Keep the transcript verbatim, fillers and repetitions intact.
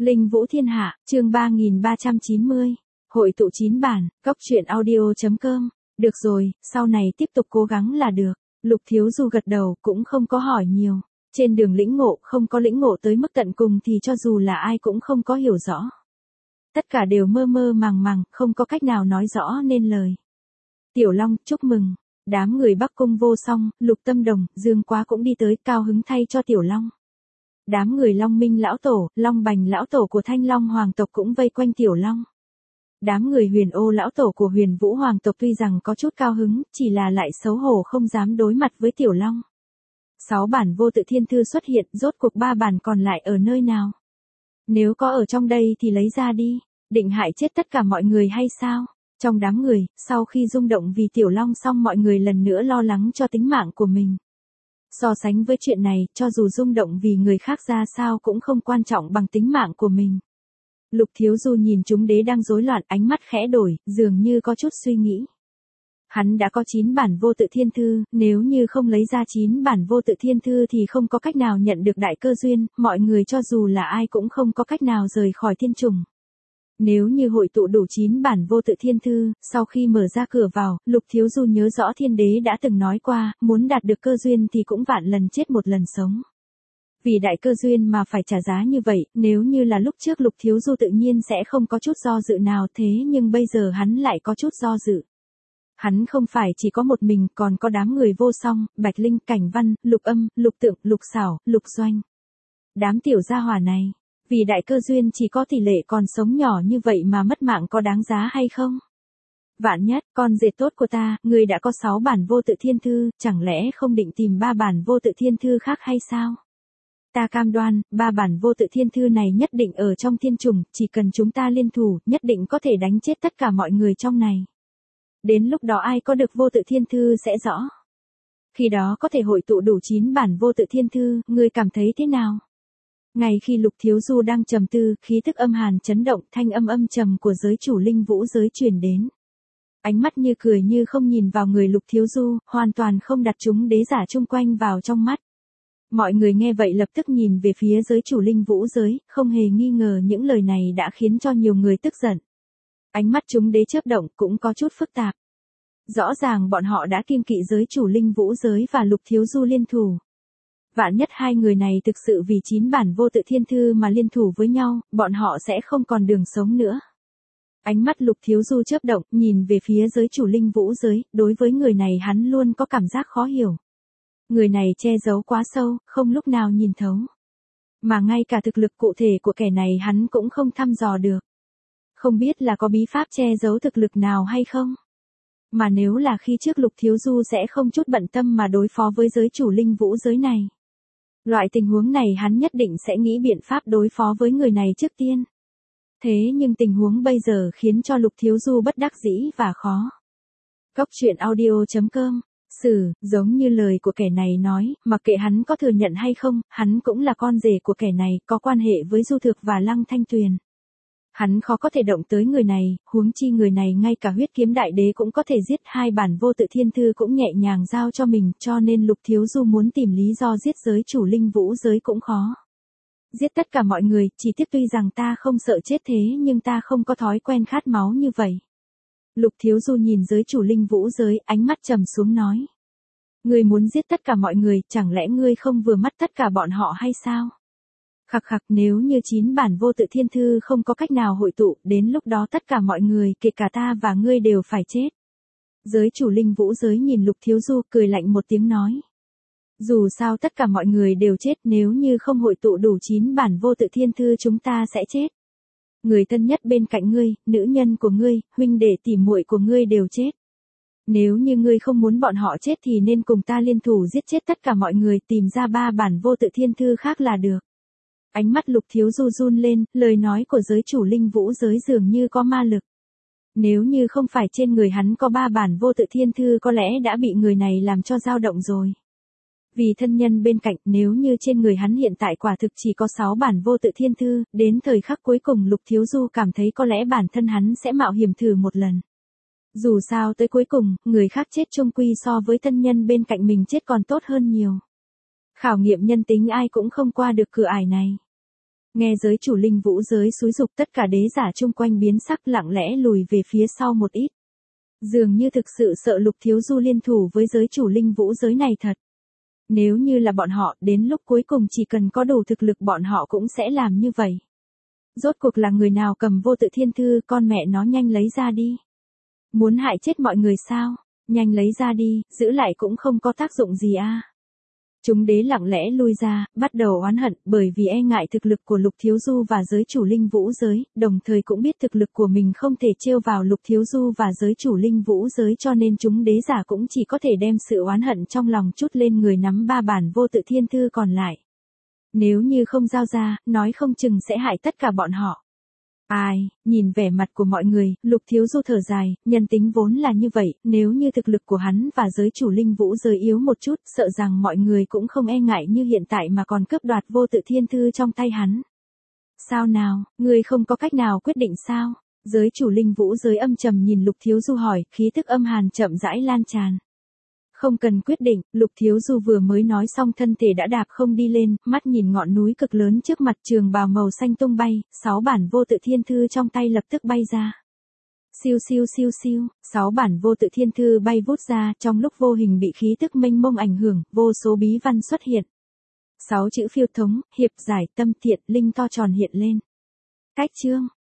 Linh Vũ Thiên Hạ, chương ba nghìn ba trăm chín mươi. Hội tụ chín bản, cốc truyện audio chấm com. Được rồi, sau này tiếp tục cố gắng là được. Lục Thiếu Du gật đầu, cũng không có hỏi nhiều. Trên đường lĩnh ngộ, không có lĩnh ngộ tới mức tận cùng thì cho dù là ai cũng không có hiểu rõ. Tất cả đều mơ mơ màng màng, không có cách nào nói rõ nên lời. Tiểu Long, chúc mừng. Đám người Bắc Cung Vô Song, Lục Tâm Đồng, Dương Quá cũng đi tới, cao hứng thay cho Tiểu Long. Đám người Long Minh lão tổ, Long Bành lão tổ của Thanh Long hoàng tộc cũng vây quanh Tiểu Long. Đám người Huyền Ô lão tổ của Huyền Vũ hoàng tộc tuy rằng có chút cao hứng, chỉ là lại xấu hổ không dám đối mặt với Tiểu Long. Sáu bản vô tự thiên thư xuất hiện, rốt cuộc ba bản còn lại ở nơi nào? Nếu có ở trong đây thì lấy ra đi, định hại chết tất cả mọi người hay sao? Trong đám người, sau khi rung động vì Tiểu Long xong mọi người lần nữa lo lắng cho tính mạng của mình. So sánh với chuyện này, cho dù rung động vì người khác ra sao cũng không quan trọng bằng tính mạng của mình. Lục Thiếu Du nhìn chúng đế đang rối loạn, ánh mắt khẽ đổi, dường như có chút suy nghĩ. Hắn đã có chín bản vô tự thiên thư, nếu như không lấy ra chín bản vô tự thiên thư thì không có cách nào nhận được đại cơ duyên, mọi người cho dù là ai cũng không có cách nào rời khỏi thiên trùng. Nếu như hội tụ đủ chín bản vô tự thiên thư, sau khi mở ra cửa vào, Lục Thiếu Du nhớ rõ thiên đế đã từng nói qua, muốn đạt được cơ duyên thì cũng vạn lần chết một lần sống. Vì đại cơ duyên mà phải trả giá như vậy, nếu như là lúc trước Lục Thiếu Du tự nhiên sẽ không có chút do dự nào, thế nhưng bây giờ hắn lại có chút do dự. Hắn không phải chỉ có một mình, còn có đám người Vô Song, Bạch Linh, Cảnh Văn, Lục Âm, Lục Tượng, Lục Xảo, Lục Doanh. Đám tiểu gia hỏa này, vì đại cơ duyên chỉ có tỷ lệ còn sống nhỏ như vậy mà mất mạng có đáng giá hay không? Vạn nhất, con rể tốt của ta, người đã có sáu bản vô tự thiên thư, chẳng lẽ không định tìm ba bản vô tự thiên thư khác hay sao? Ta cam đoan, ba bản vô tự thiên thư này nhất định ở trong thiên trùng, chỉ cần chúng ta liên thủ, nhất định có thể đánh chết tất cả mọi người trong này. Đến lúc đó ai có được vô tự thiên thư sẽ rõ. Khi đó có thể hội tụ đủ chín bản vô tự thiên thư, ngươi cảm thấy thế nào? Ngay khi Lục Thiếu Du đang trầm tư, khí thức âm hàn chấn động, thanh âm âm trầm của giới chủ linh vũ giới truyền đến. Ánh mắt như cười như không nhìn vào người Lục Thiếu Du, hoàn toàn không đặt chúng đế giả chung quanh vào trong mắt. Mọi người nghe vậy lập tức nhìn về phía giới chủ linh vũ giới, không hề nghi ngờ những lời này đã khiến cho nhiều người tức giận. Ánh mắt chúng đế chớp động cũng có chút phức tạp. Rõ ràng bọn họ đã kiêng kỵ giới chủ linh vũ giới và Lục Thiếu Du liên thủ. Vạn nhất hai người này thực sự vì chín bản vô tự thiên thư mà liên thủ với nhau, bọn họ sẽ không còn đường sống nữa. Ánh mắt Lục Thiếu Du chớp động, nhìn về phía giới chủ linh vũ giới, đối với người này hắn luôn có cảm giác khó hiểu. Người này che giấu quá sâu, không lúc nào nhìn thấu. Mà ngay cả thực lực cụ thể của kẻ này hắn cũng không thăm dò được. Không biết là có bí pháp che giấu thực lực nào hay không? Mà nếu là khi trước Lục Thiếu Du sẽ không chút bận tâm mà đối phó với giới chủ linh vũ giới này. Loại tình huống này hắn nhất định sẽ nghĩ biện pháp đối phó với người này trước tiên. Thế nhưng tình huống bây giờ khiến cho Lục Thiếu Du bất đắc dĩ và khó. Cốc truyện audio chấm com. Sử, giống như lời của kẻ này nói, mặc kệ hắn có thừa nhận hay không, hắn cũng là con rể của kẻ này, có quan hệ với Du Thực và Lăng Thanh Tuyền. Hắn khó có thể động tới người này, huống chi người này ngay cả huyết kiếm đại đế cũng có thể giết, hai bản vô tự thiên thư cũng nhẹ nhàng giao cho mình, cho nên Lục Thiếu Du muốn tìm lý do giết giới chủ linh vũ giới cũng khó. Giết tất cả mọi người, chỉ tiếc tuy rằng ta không sợ chết thế nhưng ta không có thói quen khát máu như vậy. Lục Thiếu Du nhìn giới chủ linh vũ giới, ánh mắt trầm xuống nói. Ngươi muốn giết tất cả mọi người, chẳng lẽ ngươi không vừa mắt tất cả bọn họ hay sao? Khặc khặc, nếu như chín bản vô tự thiên thư không có cách nào hội tụ, đến lúc đó tất cả mọi người, kể cả ta và ngươi đều phải chết. Giới chủ linh vũ giới nhìn Lục Thiếu Du cười lạnh một tiếng nói. Dù sao tất cả mọi người đều chết, nếu như không hội tụ đủ chín bản vô tự thiên thư chúng ta sẽ chết. Người thân nhất bên cạnh ngươi, nữ nhân của ngươi, huynh đệ tỉ muội của ngươi đều chết. Nếu như ngươi không muốn bọn họ chết thì nên cùng ta liên thủ giết chết tất cả mọi người, tìm ra ba bản vô tự thiên thư khác là được. Ánh mắt Lục Thiếu Du run lên, lời nói của giới chủ linh vũ giới dường như có ma lực. Nếu như không phải trên người hắn có ba bản vô tự thiên thư có lẽ đã bị người này làm cho dao động rồi. Vì thân nhân bên cạnh, nếu như trên người hắn hiện tại quả thực chỉ có sáu bản vô tự thiên thư, đến thời khắc cuối cùng Lục Thiếu Du cảm thấy có lẽ bản thân hắn sẽ mạo hiểm thử một lần. Dù sao tới cuối cùng, người khác chết chung quy so với thân nhân bên cạnh mình chết còn tốt hơn nhiều. Khảo nghiệm nhân tính ai cũng không qua được cửa ải này. Nghe giới chủ linh vũ giới xúi dục, tất cả đế giả chung quanh biến sắc, lặng lẽ lùi về phía sau một ít. Dường như thực sự sợ Lục Thiếu Du liên thủ với giới chủ linh vũ giới này thật. Nếu như là bọn họ, đến lúc cuối cùng chỉ cần có đủ thực lực bọn họ cũng sẽ làm như vậy. Rốt cuộc là người nào cầm vô tự thiên thư, con mẹ nó nhanh lấy ra đi. Muốn hại chết mọi người sao? Nhanh lấy ra đi, giữ lại cũng không có tác dụng gì a. Chúng đế lặng lẽ lui ra, bắt đầu oán hận, bởi vì e ngại thực lực của Lục Thiếu Du và giới chủ linh vũ giới, đồng thời cũng biết thực lực của mình không thể trêu vào Lục Thiếu Du và giới chủ linh vũ giới, cho nên chúng đế giả cũng chỉ có thể đem sự oán hận trong lòng chút lên người nắm ba bản vô tự thiên thư còn lại. Nếu như không giao ra, nói không chừng sẽ hại tất cả bọn họ. Ai, nhìn vẻ mặt của mọi người, Lục Thiếu Du thở dài, nhân tính vốn là như vậy, nếu như thực lực của hắn và giới chủ linh vũ giới yếu một chút, sợ rằng mọi người cũng không e ngại như hiện tại mà còn cướp đoạt vô tự thiên thư trong tay hắn. Sao nào, ngươi không có cách nào quyết định sao? Giới chủ linh vũ giới âm trầm nhìn Lục Thiếu Du hỏi, khí thức âm hàn chậm rãi lan tràn. Không cần quyết định, Lục Thiếu Du vừa mới nói xong thân thể đã đạp không đi lên, mắt nhìn ngọn núi cực lớn trước mặt, trường bào màu xanh tung bay, sáu bản vô tự thiên thư trong tay lập tức bay ra. Siêu siêu siêu siêu, sáu bản vô tự thiên thư bay vút ra, trong lúc vô hình bị khí tức mênh mông ảnh hưởng, vô số bí văn xuất hiện. Sáu chữ phiêu thống, hiệp giải, tâm thiện, linh to tròn hiện lên. Cách chương